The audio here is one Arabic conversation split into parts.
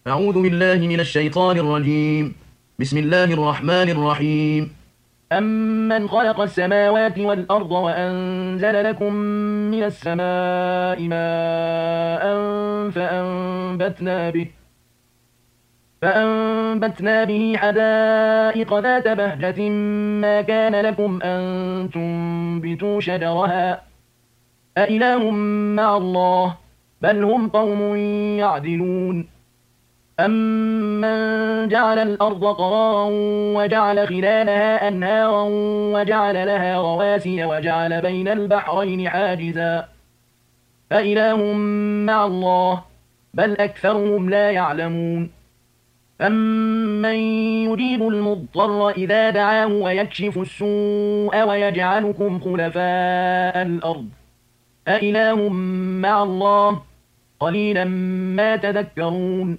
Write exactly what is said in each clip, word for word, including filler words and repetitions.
أعوذ بالله من الشيطان الرجيم. بسم الله الرحمن الرحيم. أمن خلق السماوات والأرض وأنزل لكم من السماء ماء فأنبتنا به فأنبتنا به حدائق ذات بهجة ما كان لكم أن تنبتوا شجرها أإله مع الله بل هم قوم يعدلون. أَمَّن جَعَلَ الْأَرْضَ قَرَارًا وَجَعَلَ خِلَالَهَا أَنْهَارًا وَجَعَلَ لَهَا رَوَاسِيَ وَجَعَلَ بَيْنَ الْبَحْرَيْنِ حَاجِزًا أَإِلَٰهٌ مَّعَ اللَّهِ بَلْ أَكْثَرُهُمْ لَا يَعْلَمُونَ. أَمَّن يُجِيبُ الْمُضْطَرَّ إِذَا دَعَاهُ وَيَكْشِفُ السُّوءَ وَيَجْعَلُكُمْ خُلَفَاءَ الْأَرْضِ أَإِلَٰهٌ مَّعَ اللَّهِ قَلِيلًا مَّا تَذَكَّرُونَ.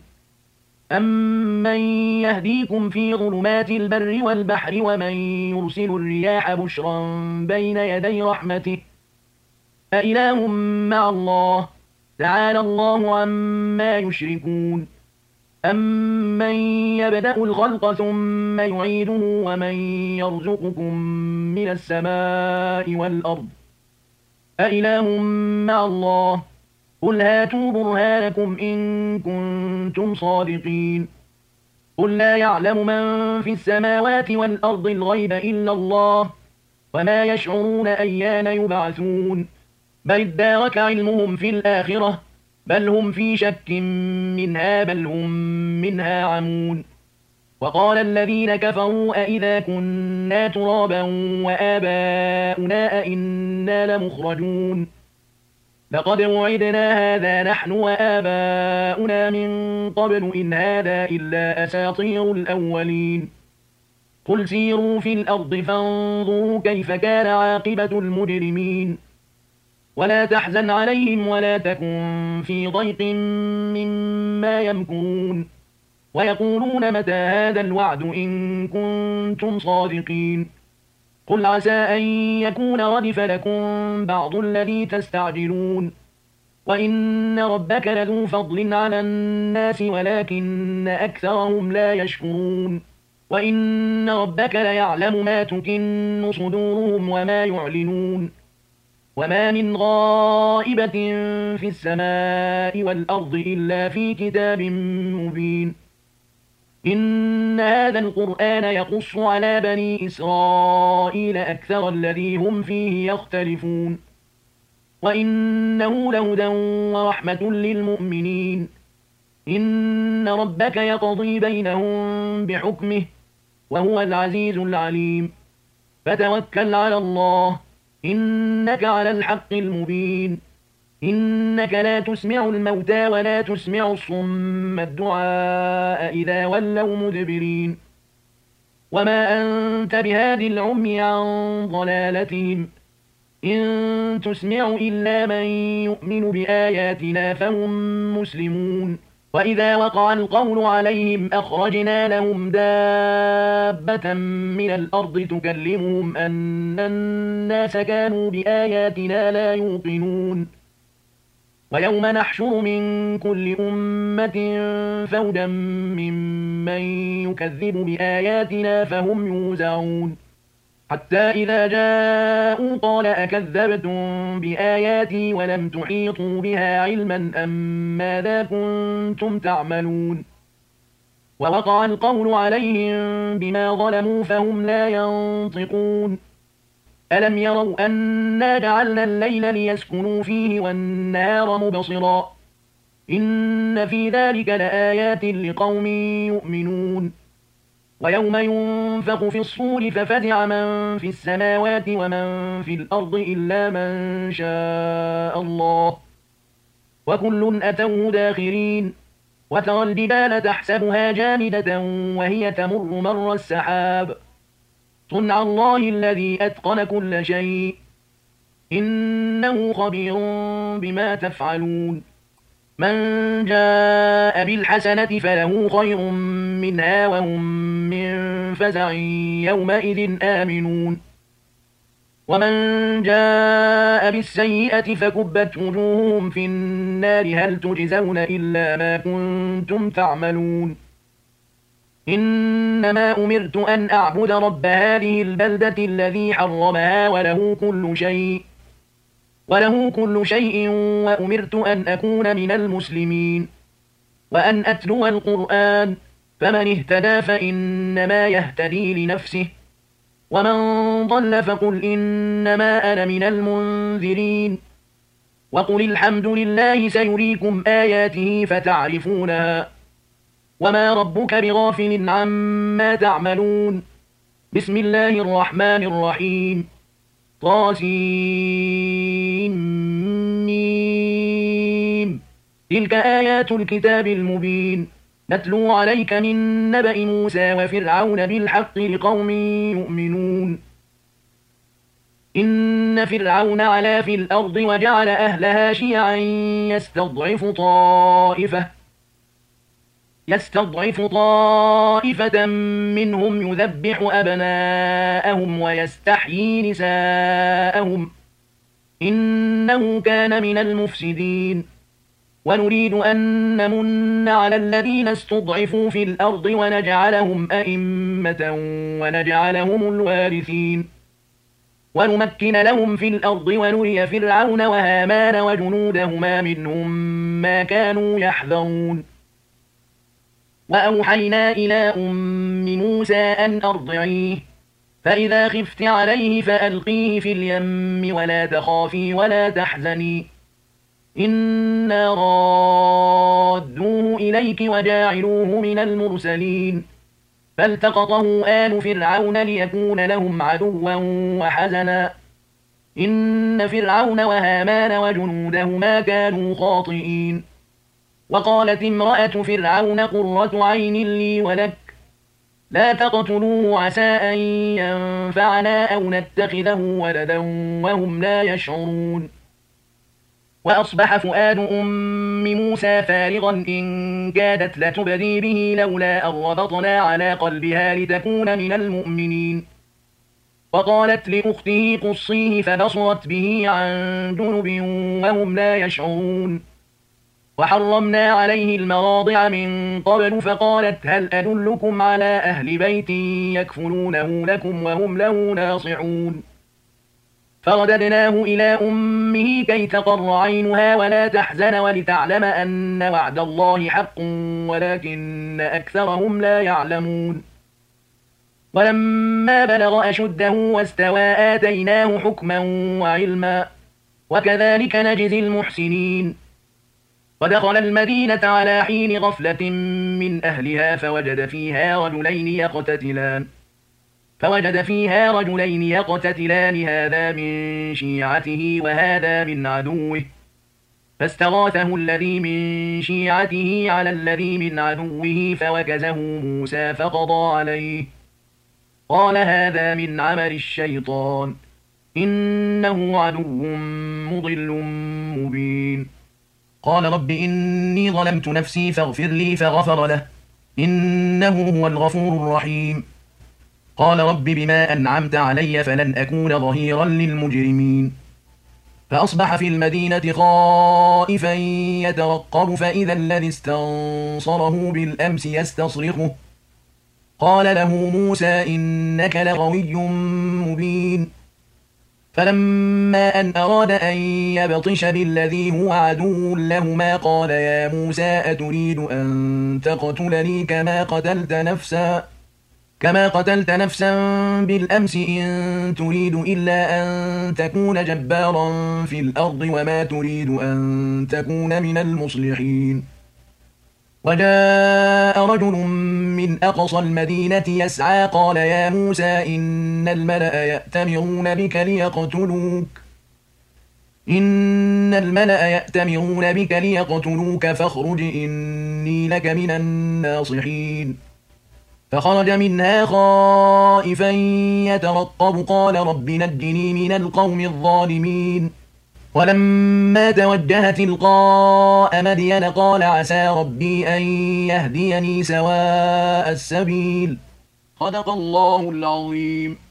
أَمَّن يَهْدِيكُمْ فِي ظُلُمَاتِ الْبَرِّ وَالْبَحْرِ وَمَن يُرْسِلُ الرِّيَاحَ بُشْرًا بَيْنَ يَدَيْ رَحْمَتِهِ أَإِلَٰهٌ مَّعَ اللَّهِ تَعَالَى اللَّهُ عَمَّا يُشْرِكُونَ. أَمَّن يَبْدَأُ الْخَلْقَ ثُمَّ يُعِيدُهُ وَمَن يَرْزُقُكُم مِّنَ السَّمَاءِ وَالْأَرْضِ أَإِلَٰهٌ مَّعَ اللَّهِ قُلْ هَاتُوا بُرْهَانَكُمْ إِن كُنتُمْ صَادِقِينَ. قُل لَّا يَعْلَمُ مَن فِي السَّمَاوَاتِ وَالْأَرْضِ الْغَيْبَ إِلَّا اللَّهُ وَمَا يَشْعُرُونَ أَيَّانَ يُبْعَثُونَ. بَلِ ادَّارَكَ عِلْمُهُمْ فِي الْآخِرَةِ بَلْ هُمْ فِي شَكٍّ مِّنْهَا بَلْ هُم مِّنْهَا عَمُونَ. وَقَالَ الَّذِينَ كَفَرُوا أَإِذَا كُنَّا تُرَابًا وَآبَاؤُنَا أَإِنَّا لَمُخْرَجُونَ لَقَدْ وُعِدْنَا هَٰذَا نَحْنُ وَآبَاؤُنَا مِن قَبْلُ إِنْ هَٰذَا إِلَّا أَسَاطِيرُ الْأَوَّلِينَ. قُلْ سِيرُوا فِي الْأَرْضِ فَانظُرُوا كَيْفَ كَانَ عَاقِبَةُ الْمُجْرِمِينَ. وَلَا تَحْزَنْ عَلَيْهِمْ وَلَا تَكُن فِي ضَيْقٍ مِّمَّا يَمْكُرُونَ وَيَقُولُونَ مَتَىٰ هَٰذَا الْوَعْدُ إِن كُنتُمْ صَادِقِينَ. قُلْ عَسَىٰ أَن يَكُونَ رَدِفَ لَكُم بَعْضُ الَّذِي تَسْتَعْجِلُونَ وَإِنَّ رَبَّكَ لَذُو فَضْلٍ عَلَى النَّاسِ وَلَٰكِنَّ أَكْثَرَهُمْ لَا يَشْكُرُونَ. وَإِنَّ رَبَّكَ لَيَعْلَمُ مَا تُكِنُّ صُدُورُهُمْ وَمَا يُعْلِنُونَ. وَمَا مِنْ غَائِبَةٍ فِي السَّمَاءِ وَالْأَرْضِ إِلَّا فِي كِتَابٍ مُّبِينٍ. إِنَّ هَٰذَا الْقُرْآنَ يَقُصُّ عَلَىٰ بَنِي إِسْرَائِيلَ أَكْثَرَ الَّذِي هُمْ فِيهِ يَخْتَلِفُونَ وَإِنَّهُ لَهُدًى وَرَحْمَةٌ لِّلْمُؤْمِنِينَ. إِنَّ رَبَّكَ يَقْضِي بَيْنَهُم بِحُكْمِهِ وَهُوَ الْعَزِيزُ الْعَلِيمُ. فَتَوَكَّلْ عَلَى اللَّهِ إِنَّكَ عَلَى الْحَقِّ الْمُبِينِ. إِنَّكَ لَا تُسْمِعُ الْمَوْتَىٰ وَلَا تُسْمِعُ الصُّمَّ الدُّعَاءَ إِذَا وَلَّوْا مُدْبِرِينَ. وَمَا أَنتَ بِهَادِ الْعُمْيِ عَن ضَلَالَتِهِمْ إِن تُسْمِعُ إِلَّا مَن يُؤْمِنُ بِآيَاتِنَا فَهُم مُّسْلِمُونَ. وَإِذَا وَقَعَ الْقَوْلُ عَلَيْهِمْ أَخْرَجْنَا لَهُمْ دَابَّةً مِّنَ الْأَرْضِ تُكَلِّمُهُمْ أَنَّ النَّاسَ كَانُوا بِآيَاتِنَا لَا يُوقِنُونَ. وَيَوْمَ نَحْشُرُ مِن كُلِّ أُمَّةٍ فَوْجًا مِّمَّن يُكَذِّبُ بِآيَاتِنَا فَهُمْ يُوزَعُونَ. حَتَّىٰ إِذَا جَاءُوا قَالَ أَكَذَّبْتُم بِآيَاتِي وَلَمْ تُحِيطُوا بِهَا عِلْمًا أَم مَّاذَا كُنتُمْ تَعْمَلُونَ. وَوَقَعَ الْقَوْلُ عَلَيْهِم بِمَا ظَلَمُوا فَهُمْ لَا يَنطِقُونَ. أَلَمْ يَرَوْا أَنَّا جَعَلْنَا اللَّيْلَ لِيَسْكُنُوا فِيهِ وَالنَّهَارَ مُبْصِرًا إِنَّ فِي ذَٰلِكَ لَآيَاتٍ لِّقَوْمٍ يُؤْمِنُونَ. وَيَوْمَ يُنفَخُ فِي الصُّورِ فَفَزِعَ مَن فِي السَّمَاوَاتِ وَمَن فِي الْأَرْضِ إِلَّا مَن شَاءَ اللَّهُ وَكُلٌّ أَتَوْهُ دَاخِرِينَ. وَتَرَى الْجِبَالَ تَحْسَبُهَا جَامِدَةً وَهِيَ تَمُرُّ مَرَّ السَّحَابِ صُنْعَ اللَّهِ الَّذِي أَتْقَنَ كُلَّ شَيْءٍ إِنَّهُ خَبِيرٌ بِمَا تَفْعَلُونَ. مَن جَاءَ بِالْحَسَنَةِ فَلَهُ خَيْرٌ مِّنْهَا وَهُم مِّن فَزَعٍ يَوْمَئِذٍ آمِنُونَ. ومن جاء بالسيئة فكبت وجوههم في النار هل تجزون إلا ما كنتم تعملون إنما أمرت أن أعبد رب هذه البلدة الذي حرمها وله كل شيء وله كل شيء وأمرت أن أكون من المسلمين وأن أتلو القرآن فمن اهتدى فإنما يهتدي لنفسه ومن ضل فقل إنما أنا من المنذرين وقل الحمد لله سيريكم آياته فتعرفونها وما ربك بغافل عما تعملون بسم الله الرحمن الرحيم طاسيم تلك آيات الكتاب المبين نتلو عليك من نبأ موسى وفرعون بالحق لقوم يؤمنون إن فرعون علا في الأرض وجعل أهلها شيعا يستضعف طائفة يستضعف طائفة منهم يذبح أبناءهم ويستحيي نساءهم إنه كان من المفسدين ونريد أن نمن على الذين استضعفوا في الأرض ونجعلهم أئمة ونجعلهم الوارثين ونمكن لهم في الأرض ونري فرعون وهامان وجنودهما منهم ما كانوا يحذرون وأوحينا إلى أم موسى أن أرضعيه فإذا خفت عليه فألقيه في اليم ولا تخافي ولا تحزني إنا رادوه إليك وجاعلوه من المرسلين فالتقطه آل فرعون ليكون لهم عدوا وحزنا إن فرعون وهامان وجنودهما كانوا خاطئين وقالت امرأة فرعون قرة عين لي ولك لا تقتلوه عسى أن ينفعنا أو نتخذه ولدا وهم لا يشعرون وأصبح فؤاد أم موسى فارغا إن كادت لتبدي به لولا أن ربطنا على قلبها لتكون من المؤمنين وقالت لأخته قصيه فبصرت به عن جنب وهم لا يشعرون وحرمنا عليه المراضع من قبل فقالت هل أدلكم على أهل بيت يكفلونه لكم وهم له ناصعون فرددناه إلى أمه كي تقر عينها ولا تحزن ولتعلم أن وعد الله حق ولكن أكثرهم لا يعلمون ولما بلغ أشده واستوى آتيناه حكما وعلما وكذلك نجزي المحسنين ودخل المدينة على حين غفلة من أهلها فوجد فيها رجلين يقتتلان فوجد فيها رجلين يقتتلان هذا من شيعته وهذا من عدوه فاستغاثه الذي من شيعته على الذي من عدوه فوكزه موسى فقضى عليه قال هذا من عمل الشيطان إنه عدو مضل مبين قال رب إني ظلمت نفسي فاغفر لي فغفر له إنه هو الغفور الرحيم قال رب بما أنعمت علي فلن أكون ظهيرا للمجرمين فأصبح في المدينة خائفا يترقب فإذا الذي استنصره بالأمس يستصرخه قال له موسى إنك لغوي مبين فلما أن أراد أن يبطش بالذي هو عدو لهما قال يا موسى أتريد أن تقتلني كما قتلت نفسا كما قتلت نفسا بالأمس إن تريد إلا أن تكون جبارا في الأرض وما تريد أن تكون من المصلحين وجاء رجل من أقصى المدينة يسعى قال يا موسى إن الملأ يأتمرون بك ليقتلوك إن الملأ يأتمرون بك ليقتلوك فاخرج إني لك من الناصحين فخرج منها خائفا يترقب قال رب نجني من القوم الظالمين ولما توجه تلقاء مدين قال عسى ربي أن يهديني سواء السبيل صدق الله العظيم.